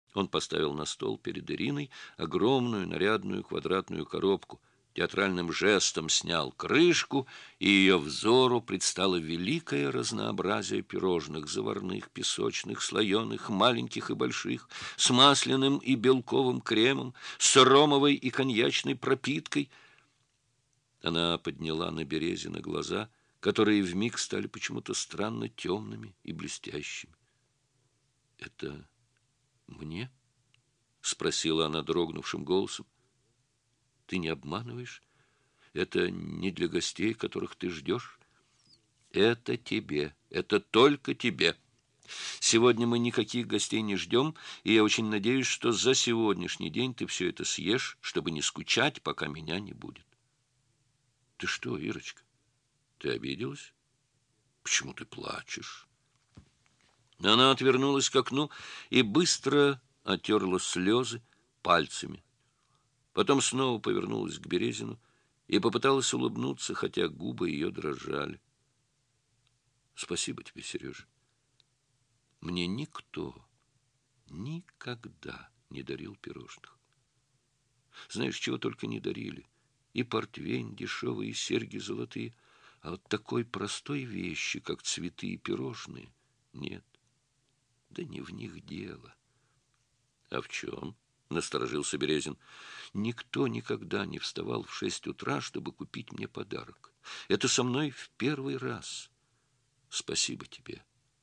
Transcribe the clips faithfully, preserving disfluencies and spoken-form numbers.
Он поставил на стол перед Ириной огромную нарядную квадратную коробку, театральным жестом снял крышку, и ее взору предстало великое разнообразие пирожных: заварных, песочных, слоеных, маленьких и больших, с масляным и белковым кремом, с ромовой и коньячной пропиткой. Она подняла на Березина глаза, которые вмиг стали почему-то странно темными и блестящими. — Это мне? — спросила она дрогнувшим голосом. — Ты не обманываешь? Это не для гостей, которых ты ждешь? Это тебе, это только тебе. Сегодня мы никаких гостей не ждем, и я очень надеюсь, что за сегодняшний день ты все это съешь, чтобы не скучать, пока меня не будет. Ты что, Ирочка, ты обиделась? Почему ты плачешь? Она отвернулась к окну и быстро отерла слезы пальцами. Потом снова повернулась к Березину и попыталась улыбнуться, хотя губы ее дрожали. Спасибо тебе, Сережа. Мне никто никогда не дарил пирожных. Знаешь, чего только не дарили. И портвейн дешевый, и серьги золотые. А вот такой простой вещи, как цветы и пирожные, нет. Да не в них дело. А в чем? — насторожился Березин. Никто никогда не вставал в шесть утра, чтобы купить мне подарок. Это со мной в первый раз. Спасибо тебе.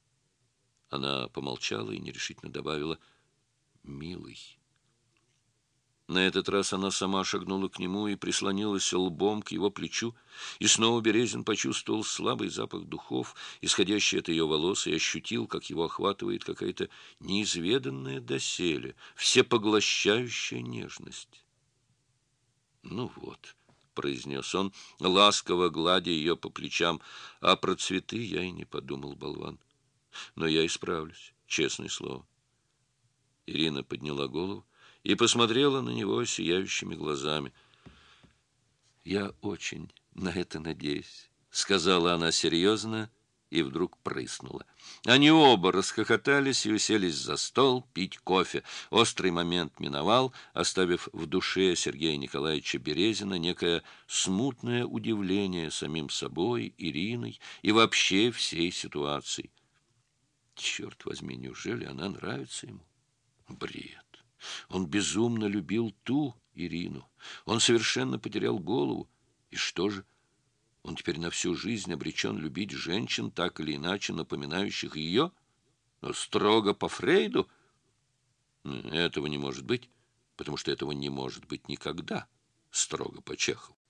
Она помолчала и нерешительно добавила: милый. На этот раз она сама шагнула к нему и прислонилась лбом к его плечу, и снова Березин почувствовал слабый запах духов, исходящий от ее волос, и ощутил, как его охватывает какая-то неизведанная доселе, всепоглощающая нежность. «Ну вот», — произнес он, ласково гладя ее по плечам, — «а про цветы я и не подумал, болван. Но я исправлюсь, честное слово». Ирина подняла голову и посмотрела на него сияющими глазами. «Я очень на это надеюсь», — сказала она серьезно и вдруг прыснула. Они оба расхохотались и уселись за стол пить кофе. Острый момент миновал, оставив в душе Сергея Николаевича Березина некое смутное удивление самим собой, Ириной и вообще всей ситуацией. Черт возьми, неужели она нравится ему? Бред. Он безумно любил ту Ирину. Он совершенно потерял голову. И что же? Он теперь на всю жизнь обречен любить женщин, так или иначе напоминающих ее? Но строго по Фрейду? Этого не может быть, потому что этого не может быть никогда, строго по Чехову.